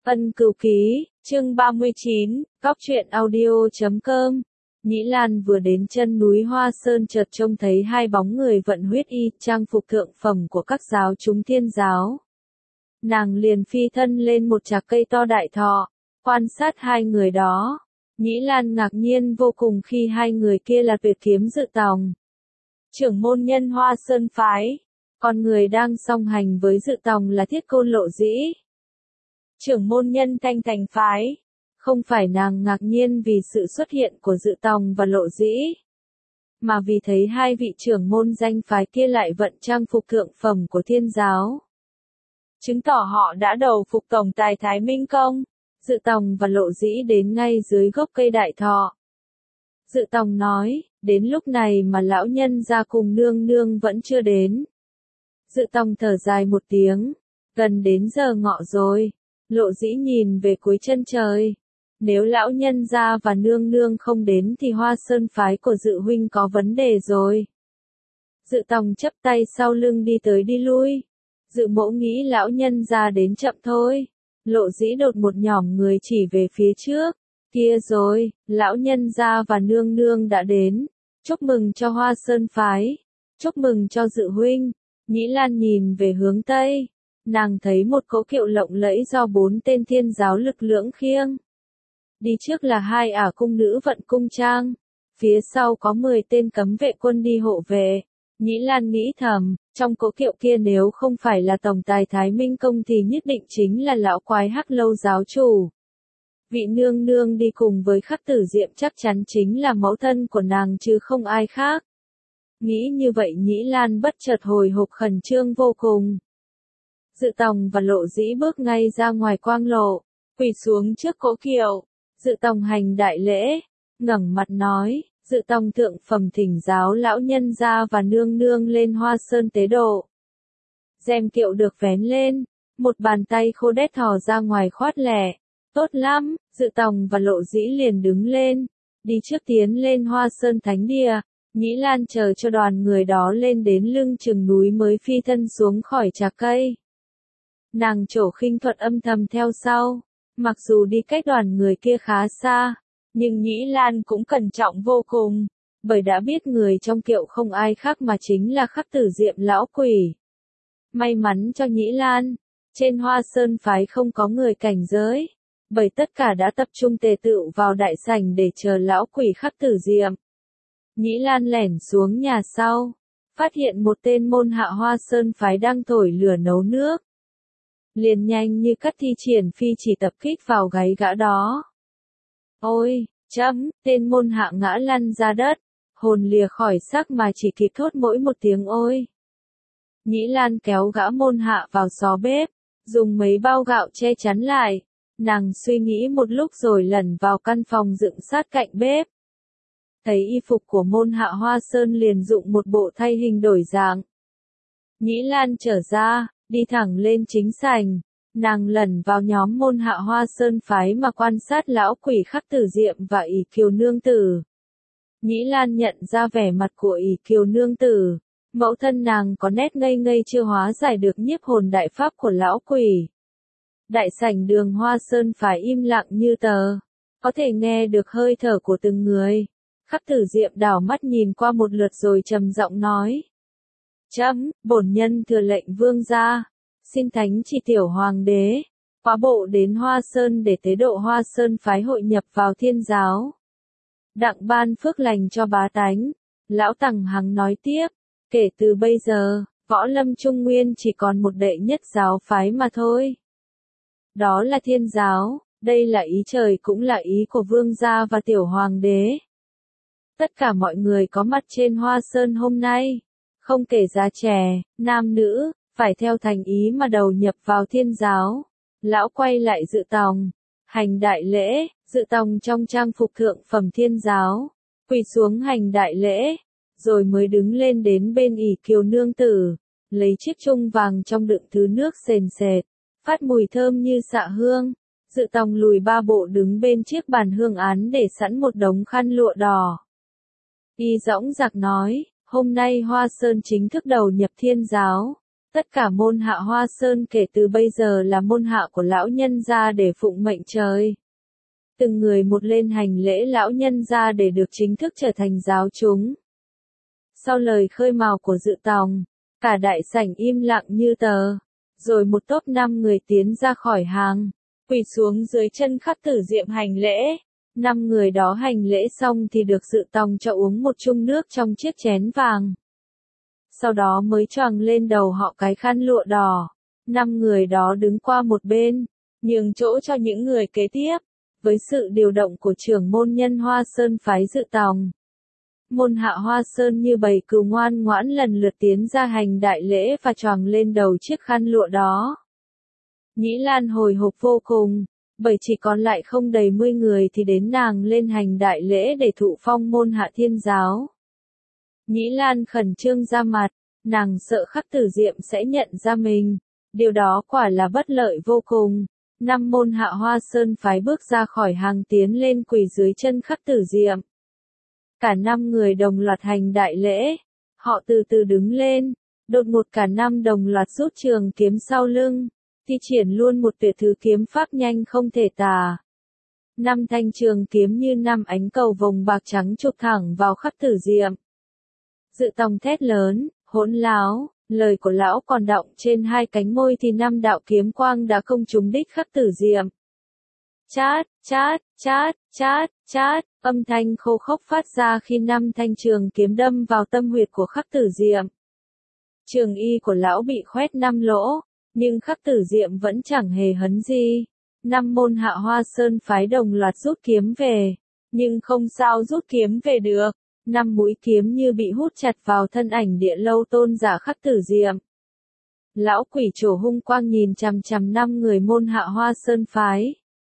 Ân Cửu Ký, chương 39, Góc truyện audio.com. Nhĩ Lan vừa đến chân núi Hoa Sơn chợt trông thấy hai bóng người vận huyết y, trang phục thượng phẩm của các giáo chúng Thiên giáo. Nàng liền phi thân lên một trạc cây to đại thọ, quan sát hai người đó. Nhĩ Lan ngạc nhiên vô cùng khi hai người kia là Tuyệt Kiếm Dự Tòng, trưởng môn nhân Hoa Sơn phái, còn người đang song hành với Dự Tòng là Thiết Côn Lộ Dĩ, trưởng môn nhân Thanh Thành phái. Không phải nàng ngạc nhiên vì sự xuất hiện của Dự Tòng và Lộ Dĩ, mà vì thấy hai vị trưởng môn danh phái kia lại vận trang phục thượng phẩm của Thiên giáo, chứng tỏ họ đã đầu phục tổng tài Thái Minh Công. Dự Tòng và Lộ Dĩ đến ngay dưới gốc cây đại thọ. Dự Tòng nói, đến lúc này mà lão nhân gia cùng nương nương vẫn chưa đến. Dự Tòng thở dài một tiếng, gần đến giờ ngọ rồi. Lộ Dĩ nhìn về cuối chân trời. Nếu lão nhân gia và nương nương không đến thì Hoa Sơn phái của Dự huynh có vấn đề rồi. Dự Tòng chắp tay sau lưng đi tới đi lui. Dự mẫu nghĩ lão nhân gia đến chậm thôi. Lộ Dĩ đột một nhỏm người chỉ về phía trước. Kia rồi, lão nhân gia và nương nương đã đến. Chúc mừng cho Hoa Sơn phái. Chúc mừng cho Dự huynh. Nhĩ Lan nhìn về hướng Tây. Nàng thấy một cỗ kiệu lộng lẫy do 4 tên Thiên giáo lực lưỡng khiêng. Đi trước là 2 ả cung nữ vận cung trang. Phía sau có 10 tên cấm vệ quân đi hộ vệ. Nhĩ Lan nghĩ thầm, trong cỗ kiệu kia nếu không phải là tổng tài Thái Minh Công thì nhất định chính là lão quái Hắc Lâu giáo chủ. Vị nương nương đi cùng với Khắc Tử Diệm chắc chắn chính là mẫu thân của nàng chứ không ai khác. Nghĩ như vậy Nhĩ Lan bất chợt hồi hộp khẩn trương vô cùng. Dự Tòng và Lộ Dĩ bước ngay ra ngoài quang lộ, quỳ xuống trước cỗ kiệu. Dự Tòng hành đại lễ, ngẩng mặt nói, Dự Tòng thượng phẩm thỉnh giáo lão nhân gia và nương nương lên Hoa Sơn tế độ. Rèm kiệu được vén lên, một bàn tay khô đét thò ra ngoài khoát lẻ. Tốt lắm, Dự Tòng và Lộ Dĩ liền đứng lên, đi trước tiến lên Hoa Sơn thánh địa. Nhĩ Lan chờ cho đoàn người đó lên đến lưng chừng núi mới phi thân xuống khỏi trạc cây. Nàng Trổ Khinh Thuật âm thầm theo sau. Mặc dù đi cách đoàn người kia khá xa, nhưng Nhĩ Lan cũng cẩn trọng vô cùng, bởi đã biết người trong kiệu không ai khác mà chính là Khắc Tử Diệm lão quỷ. May mắn cho Nhĩ Lan, trên Hoa Sơn phái không có người cảnh giới, bởi tất cả đã tập trung tề tựu vào đại sảnh để chờ lão quỷ Khắc Tử Diệm. Nhĩ Lan lẻn xuống nhà sau, phát hiện một tên môn hạ Hoa Sơn phái đang thổi lửa nấu nước. Liền nhanh như cắt thi triển phi chỉ tập kích vào gáy gã đó. Ôi, tên môn hạ ngã lăn ra đất, hồn lìa khỏi xác mà chỉ kịp thốt mỗi một tiếng ôi. Nhĩ Lan kéo gã môn hạ vào xó bếp, dùng mấy bao gạo che chắn lại. Nàng suy nghĩ một lúc rồi lẩn vào căn phòng dựng sát cạnh bếp. Thấy y phục của môn hạ Hoa Sơn liền dụng một bộ thay hình đổi dạng. Nhĩ Lan trở ra, đi thẳng lên chính sảnh, nàng lẩn vào nhóm môn hạ Hoa Sơn phái mà quan sát lão quỷ Khắc Tử Diệm và ỷ Kiều nương tử. Nhĩ Lan nhận ra vẻ mặt của ỷ Kiều nương tử, mẫu thân nàng có nét ngây ngây chưa hóa giải được nhiếp hồn đại pháp của lão quỷ. Đại sảnh đường Hoa Sơn phái im lặng như tờ, có thể nghe được hơi thở của từng người. Khắc Tử Diệm đảo mắt nhìn qua một lượt rồi trầm giọng nói. Bổn nhân thừa lệnh vương gia, xin thánh chỉ tiểu hoàng đế, quá bộ đến Hoa Sơn để tế độ Hoa Sơn phái hội nhập vào Thiên giáo. Đặng ban phước lành cho bá tánh. Lão Tằng Hằng nói tiếp, kể từ bây giờ, võ lâm Trung Nguyên chỉ còn một đệ nhất giáo phái mà thôi. Đó là Thiên giáo, đây là ý trời cũng là ý của vương gia và tiểu hoàng đế. Tất cả mọi người có mặt trên Hoa Sơn hôm nay, không kể già trẻ, nam nữ, phải theo thành ý mà đầu nhập vào Thiên giáo. Lão quay lại Dự Tòng, hành đại lễ. Dự Tòng trong trang phục thượng phẩm Thiên giáo, quỳ xuống hành đại lễ, rồi mới đứng lên đến bên ỷ Kiều nương tử, lấy chiếc chung vàng trong đựng thứ nước sền sệt, phát mùi thơm như xạ hương. Dự Tòng lùi 3 bộ đứng bên chiếc bàn hương án để sẵn một đống khăn lụa đỏ. Y dõng dạc nói, hôm nay Hoa Sơn chính thức đầu nhập Thiên giáo. Tất cả môn hạ Hoa Sơn kể từ bây giờ là môn hạ của lão nhân gia để phụng mệnh trời. Từng người một lên hành lễ lão nhân gia để được chính thức trở thành giáo chúng. Sau lời khơi mào của Dự Tòng, cả đại sảnh im lặng như tờ. Rồi một tốp 5 người tiến ra khỏi hàng, quỳ xuống dưới chân Khắc Tử Diệm hành lễ. 5 người đó hành lễ xong thì được Dự Tòng cho uống một chung nước trong chiếc chén vàng. Sau đó mới choàng lên đầu họ cái khăn lụa đỏ. 5 người đó đứng qua một bên, nhường chỗ cho những người kế tiếp. Với sự điều động của trưởng môn nhân Hoa Sơn phái Dự Tòng, môn hạ Hoa Sơn như bầy cừu ngoan ngoãn lần lượt tiến ra hành đại lễ và choàng lên đầu chiếc khăn lụa đó. Nhĩ Lan hồi hộp vô cùng, bởi chỉ còn lại không đầy 10 người thì đến nàng lên hành đại lễ để thụ phong môn hạ thiên giáo. Nhĩ Lan khẩn trương ra mặt, nàng sợ Khắc Tử Diệm sẽ nhận ra mình, điều đó quả là bất lợi vô cùng. 5 môn hạ Hoa Sơn phái bước ra khỏi hàng tiến lên quỳ dưới chân Khắc Tử Diệm. Cả 5 người đồng loạt hành đại lễ, họ từ từ đứng lên, đột ngột cả 5 đồng loạt rút trường kiếm sau lưng, thi triển luôn một tuyệt thứ kiếm pháp nhanh không thể tả. 5 thanh trường kiếm như 5 ánh cầu vồng bạc trắng chụp thẳng vào Khắc Tử Diệm. Dự Tòng thét lớn, hỗn láo, lời của lão còn đọng trên 2 cánh môi thì 5 đạo kiếm quang đã không trúng đích Khắc Tử Diệm. Chát, chát, chát, chát, chát, âm thanh khô khốc phát ra khi 5 thanh trường kiếm đâm vào tâm huyệt của Khắc Tử Diệm. Trường y của lão bị khoét 5 lỗ, nhưng Khắc Tử Diệm vẫn chẳng hề hấn gì. 5 môn hạ Hoa Sơn phái đồng loạt rút kiếm về, nhưng không sao rút kiếm về được. 5 mũi kiếm như bị hút chặt vào thân ảnh Địa Lâu tôn giả Khắc Tử Diệm. Lão quỷ trổ hung quang nhìn chằm chằm 5 người môn hạ Hoa Sơn phái.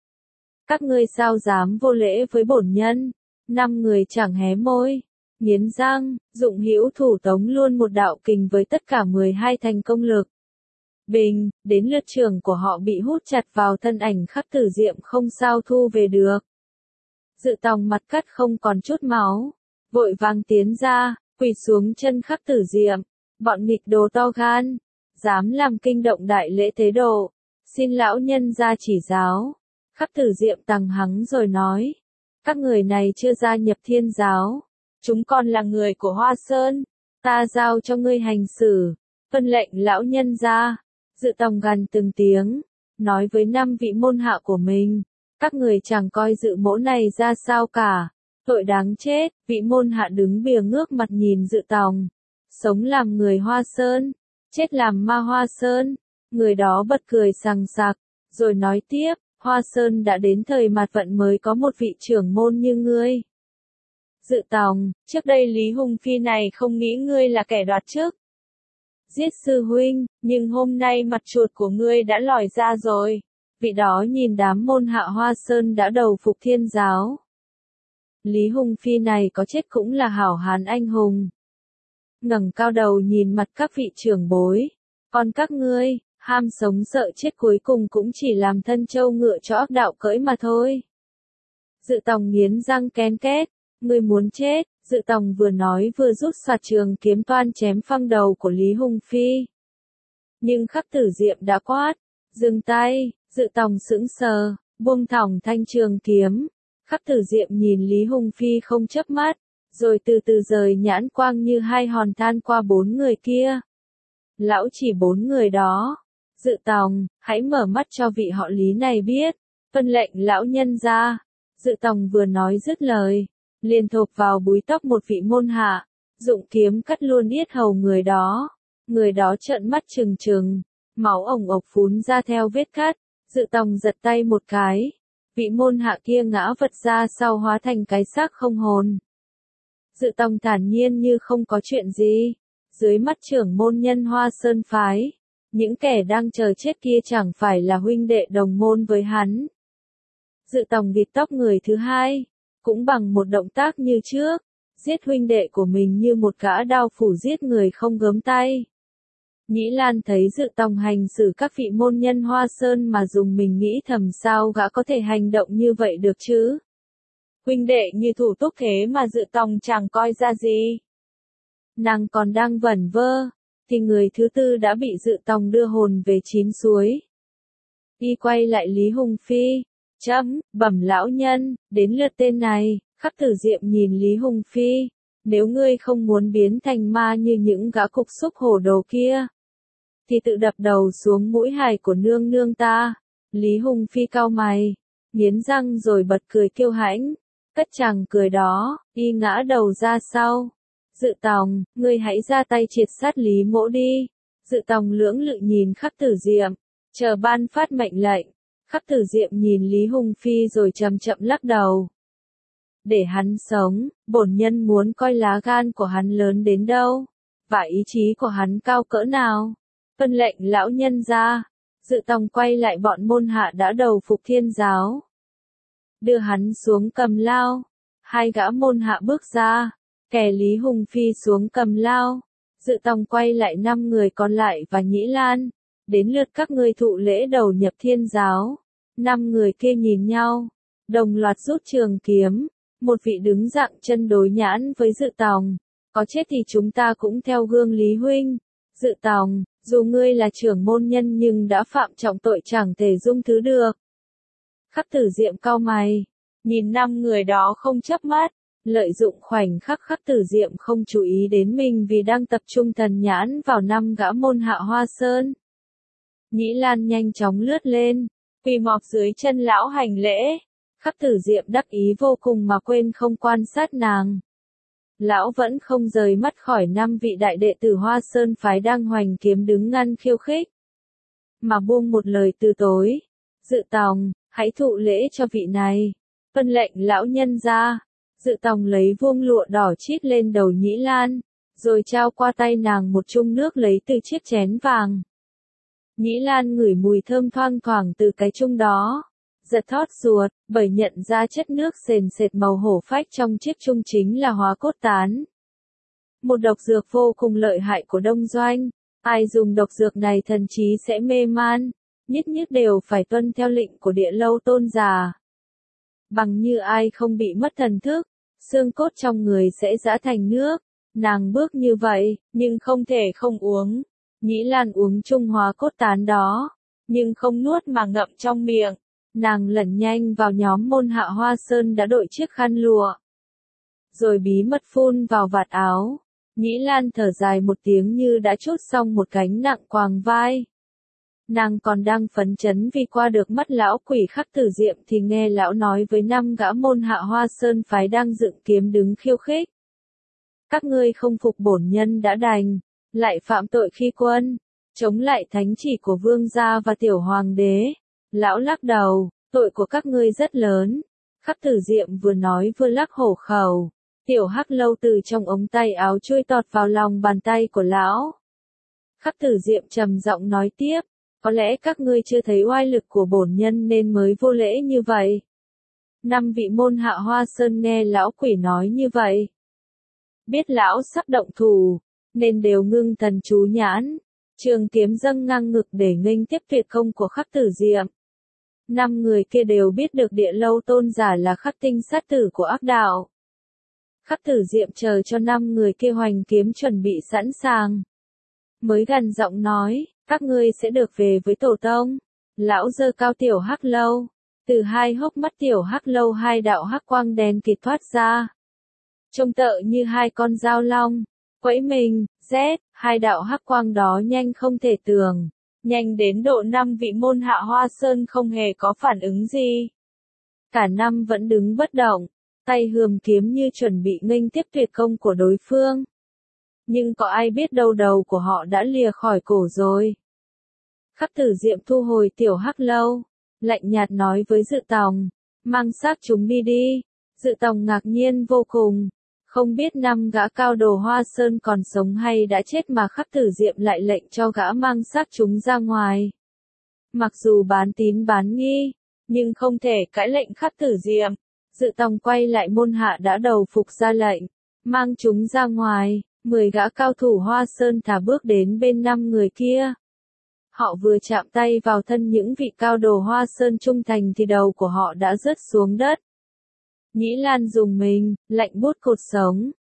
Các ngươi sao dám vô lễ với bổn nhân? 5 người chẳng hé môi, nghiến răng, dụng hữu thủ tống luôn một đạo kình với tất cả 12 thành công lực. Bình, đến lượt trường của họ bị hút chặt vào thân ảnh Khắc Tử Diệm không sao thu về được. Dự Tòng mặt cắt không còn chút máu, vội vàng tiến ra, quỳ xuống chân Khắc Tử Diệm. Bọn nghịch đồ to gan, dám làm kinh động đại lễ tế độ, xin lão nhân ra chỉ giáo. Khắc Tử Diệm tằng hắng rồi nói, các người này chưa gia nhập thiên giáo, chúng con là người của Hoa Sơn, ta giao cho ngươi hành xử, vân lệnh lão nhân ra. Dự Tòng gằn từng tiếng, nói với 5 vị môn hạ của mình, các người chẳng coi Dự mỗ này ra sao cả, tội đáng chết. Vị môn hạ đứng bìa ngước mặt nhìn Dự Tòng, sống làm người Hoa Sơn, chết làm ma Hoa Sơn. Người đó bật cười sằng sặc, rồi nói tiếp, Hoa Sơn đã đến thời mạt vận mới có một vị trưởng môn như ngươi. Dự Tòng, trước đây Lý Hùng Phi này không nghĩ ngươi là kẻ đoạt chức giết sư huynh, nhưng hôm nay mặt chuột của ngươi đã lòi ra rồi. Vị đó nhìn đám môn hạ Hoa Sơn đã đầu phục thiên giáo. Lý Hùng Phi này có chết cũng là hảo hán anh hùng. Ngẩng cao đầu nhìn mặt các vị trưởng bối, còn các ngươi, ham sống sợ chết cuối cùng cũng chỉ làm thân trâu ngựa cho ác đạo cưỡi mà thôi. Dự Tòng nghiến răng ken két, ngươi muốn chết. Dự Tòng vừa nói vừa rút xoạt trường kiếm toan chém phăng đầu của Lý Hùng Phi. Nhưng Khắc Tử Diệm đã quát, dừng tay. Dự Tòng sững sờ, buông thõng thanh trường kiếm. Khắc Tử Diệm nhìn Lý Hùng Phi không chớp mắt, rồi từ từ rời nhãn quang như 2 hòn than qua 4 người kia. Lão chỉ 4 người đó. Dự Tòng, hãy mở mắt cho vị họ Lý này biết, vân lệnh lão nhân ra. Dự Tòng vừa nói dứt lời, liền thộp vào búi tóc một vị môn hạ, dụng kiếm cắt luôn yết hầu người đó. Người đó trợn mắt trừng trừng, máu ồng ộc phún ra theo vết cắt. Dự Tòng giật tay một cái, vị môn hạ kia ngã vật ra sau hóa thành cái xác không hồn. Dự Tòng thản nhiên như không có chuyện gì. Dưới mắt trưởng môn nhân Hoa Sơn phái, những kẻ đang chờ chết kia chẳng phải là huynh đệ đồng môn với hắn. Dự Tòng bịt tóc người thứ hai, cũng bằng một động tác như trước, giết huynh đệ của mình như một gã đao phủ giết người không gớm tay. Nhĩ Lan thấy Dự Tòng hành xử các vị môn nhân Hoa Sơn mà dùng mình nghĩ thầm sao gã có thể hành động như vậy được chứ. Huynh đệ như thủ túc thế mà Dự Tòng chẳng coi ra gì. Nàng còn đang vẩn vơ, thì người thứ tư đã bị Dự Tòng đưa hồn về chín suối. Y quay lại Lý Hùng Phi, bẩm lão nhân, đến lượt tên này. Khắc Tử Diệm nhìn Lý Hùng Phi, nếu ngươi không muốn biến thành ma như những gã cục xúc hổ đồ kia, thì tự đập đầu xuống mũi hài của nương nương ta. Lý Hùng Phi cau mày, nghiến răng rồi bật cười kiêu hãnh. Cất chàng cười đó, y ngã đầu ra sau. Dự Tòng, ngươi hãy ra tay triệt sát Lý Mỗ đi. Dự Tòng lưỡng lự nhìn Khắc Tử Diệm, chờ ban phát mệnh lệnh. Khắc Tử Diệm nhìn Lý Hùng Phi rồi chậm chậm lắc đầu. Để hắn sống, bổn nhân muốn coi lá gan của hắn lớn đến đâu, và ý chí của hắn cao cỡ nào. Vân lệnh lão nhân ra. Dự Tòng quay lại bọn môn hạ đã đầu phục Thiên giáo. Đưa hắn xuống cầm lao. Hai gã môn hạ bước ra, kè Lý Hùng Phi xuống cầm lao. Dự Tòng quay lại 5 người còn lại và Nhĩ Lan. Đến lượt các ngươi thụ lễ đầu nhập Thiên giáo. 5 người kia nhìn nhau, đồng loạt rút trường kiếm. Một vị đứng dạng chân đối nhãn với Dự Tòng. Có chết thì chúng ta cũng theo gương Lý huynh. Dự Tòng, dù ngươi là trưởng môn nhân nhưng đã phạm trọng tội chẳng thể dung thứ được. Khắc Tử Diệm cau mày, nhìn 5 người đó không chớp mắt, lợi dụng khoảnh khắc Khắc Tử Diệm không chú ý đến mình vì đang tập trung thần nhãn vào 5 gã môn hạ Hoa Sơn. Nhĩ Lan nhanh chóng lướt lên, quỳ mọp dưới chân lão hành lễ. Khắc Tử Diệm đắc ý vô cùng mà quên không quan sát nàng. Lão vẫn không rời mắt khỏi 5 vị đại đệ tử Hoa Sơn phái đang hoành kiếm đứng ngăn khiêu khích. Mà buông một lời từ tối. Dự Tòng, hãy thụ lễ cho vị này. Vân lệnh lão nhân ra. Dự Tòng lấy vuông lụa đỏ chít lên đầu Nhĩ Lan, rồi trao qua tay nàng một chung nước lấy từ chiếc chén vàng. Nhĩ Lan ngửi mùi thơm thoang thoảng từ cái chung đó. Giật thót ruột, bởi nhận ra chất nước sền sệt màu hổ phách trong chiếc chung chính là hóa cốt tán. Một độc dược vô cùng lợi hại của Đông Doanh. Ai dùng độc dược này thần trí sẽ mê man, nhất nhất đều phải tuân theo lệnh của Địa Lâu tôn giả. Bằng như ai không bị mất thần thức, xương cốt trong người sẽ giã thành nước. Nàng bước như vậy, nhưng không thể không uống. Nhĩ Lan uống chung hóa cốt tán đó, nhưng không nuốt mà ngậm trong miệng. Nàng lẩn nhanh vào nhóm môn hạ Hoa Sơn đã đội chiếc khăn lụa, rồi bí mật phun vào vạt áo. Nhĩ Lan thở dài một tiếng như đã trút xong một gánh nặng quàng vai. Nàng còn đang phấn chấn vì qua được mắt lão quỷ Khắc Tử Diệm thì nghe lão nói với 5 gã môn hạ Hoa Sơn phái đang dựng kiếm đứng khiêu khích. Các ngươi không phục bổn nhân đã đành, lại phạm tội khi quân, chống lại thánh chỉ của vương gia và tiểu hoàng đế. Lão lắc đầu, tội của các ngươi rất lớn. Khắc Tử Diệm vừa nói vừa lắc hổ khẩu. Tiểu Hắc Lâu từ trong ống tay áo chui tọt vào lòng bàn tay của lão. Khắc Tử Diệm trầm giọng nói tiếp, có lẽ các ngươi chưa thấy oai lực của bổn nhân nên mới vô lễ như vậy. 5 vị môn hạ Hoa Sơn nghe lão quỷ nói như vậy, biết lão sắp động thủ, nên đều ngưng thần chú nhãn, trường kiếm dâng ngang ngực để nghênh tiếp tuyệt công của Khắc Tử Diệm. 5 người kia đều biết được Địa Lâu tôn giả là khắc tinh sát tử của ác đạo. Khắc Tử Diệm chờ cho 5 người kia hoành kiếm chuẩn bị sẵn sàng, mới gần giọng nói, các ngươi sẽ được về với tổ tông. Lão giơ cao Tiểu Hắc Lâu, từ 2 hốc mắt Tiểu Hắc Lâu 2 đạo hắc quang đen kịt thoát ra, trông tợ như 2 con dao long, quẫy mình, rét. 2 đạo hắc quang đó nhanh không thể tưởng, nhanh đến độ 5 vị môn hạ Hoa Sơn không hề có phản ứng gì. Cả 5 vẫn đứng bất động, tay hườm kiếm như chuẩn bị nghênh tiếp tuyệt công của đối phương. Nhưng có ai biết đâu đầu của họ đã lìa khỏi cổ rồi. Khắc Tử Diệm thu hồi Tiểu Hắc Lâu, lạnh nhạt nói với Dự Tòng, mang xác chúng đi đi. Dự Tòng ngạc nhiên vô cùng, không biết 5 gã cao đồ Hoa Sơn còn sống hay đã chết mà Khắc Tử Diệm lại lệnh cho gã mang xác chúng ra ngoài. Mặc dù bán tín bán nghi, nhưng không thể cãi lệnh Khắc Tử Diệm. Dự Tòng quay lại môn hạ đã đầu phục ra lệnh, mang chúng ra ngoài. 10 gã cao thủ Hoa Sơn thả bước đến bên 5 người kia. Họ vừa chạm tay vào thân những vị cao đồ Hoa Sơn trung thành thì đầu của họ đã rớt xuống đất. Nhĩ Lan dùng mình, lạnh buốt cột sống,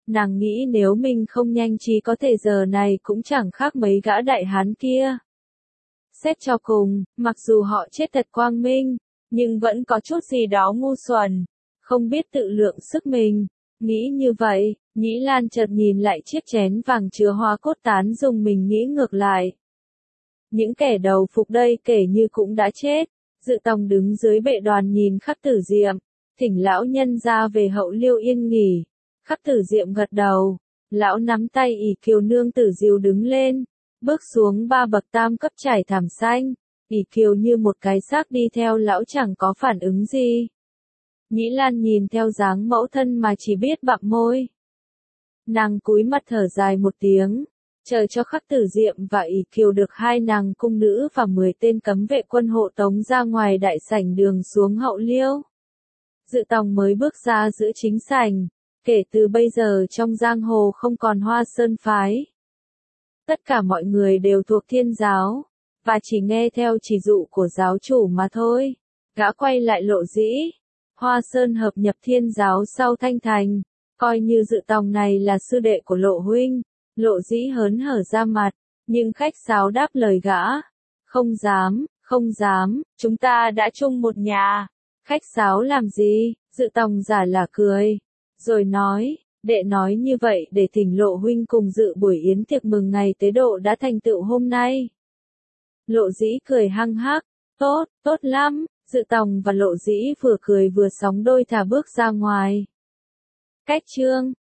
Nàng nghĩ nếu mình không nhanh trí có thể giờ này cũng chẳng khác mấy gã đại hán kia. Xét cho cùng, mặc dù họ chết thật quang minh, nhưng vẫn có chút gì đó ngu xuẩn, không biết tự lượng sức mình. Nghĩ như vậy, Nhĩ Lan chợt nhìn lại chiếc chén vàng chứa hoa cốt tán dùng mình nghĩ ngược lại. Những kẻ đầu phục đây kể như cũng đã chết. Dự Tòng đứng dưới bệ đoàn nhìn Khắc Tử Diệm, thỉnh lão nhân ra về hậu Liêu yên nghỉ. Khắc Tử Diệm gật đầu, lão nắm tay ỷ Kiều nương tử dìu đứng lên, bước xuống 3 bậc tam cấp trải thảm xanh. ỷ Kiều như một cái xác đi theo lão chẳng có phản ứng gì. Nhĩ Lan nhìn theo dáng mẫu thân mà chỉ biết bặm môi. Nàng cúi mặt thở dài một tiếng, chờ cho Khắc Tử Diệm và ỷ Kiều được 2 nàng cung nữ và 10 tên cấm vệ quân hộ tống ra ngoài đại sảnh đường xuống hậu Liêu. Dự Tòng mới bước ra giữa chính sảnh, kể từ bây giờ trong giang hồ không còn Hoa Sơn phái. Tất cả mọi người đều thuộc Thiên giáo, và chỉ nghe theo chỉ dụ của giáo chủ mà thôi. Gã quay lại Lộ Dĩ. Hoa Sơn hợp nhập Thiên giáo sau Thanh Thành, coi như Dự Tòng này là sư đệ của Lộ huynh. Lộ Dĩ hớn hở ra mặt, nhưng khách sáo đáp lời gã. Không dám, không dám, chúng ta đã chung một nhà. Khách sáo làm gì? Dự Tòng giả là cười, rồi nói, đệ nói như vậy để thỉnh Lộ huynh cùng dự buổi yến tiệc mừng ngày tế độ đã thành tựu hôm nay. Lộ Dĩ cười hăng hắc, tốt, tốt lắm. Dự Tòng và Lộ Dĩ vừa cười vừa sóng đôi thả bước ra ngoài. Cách chương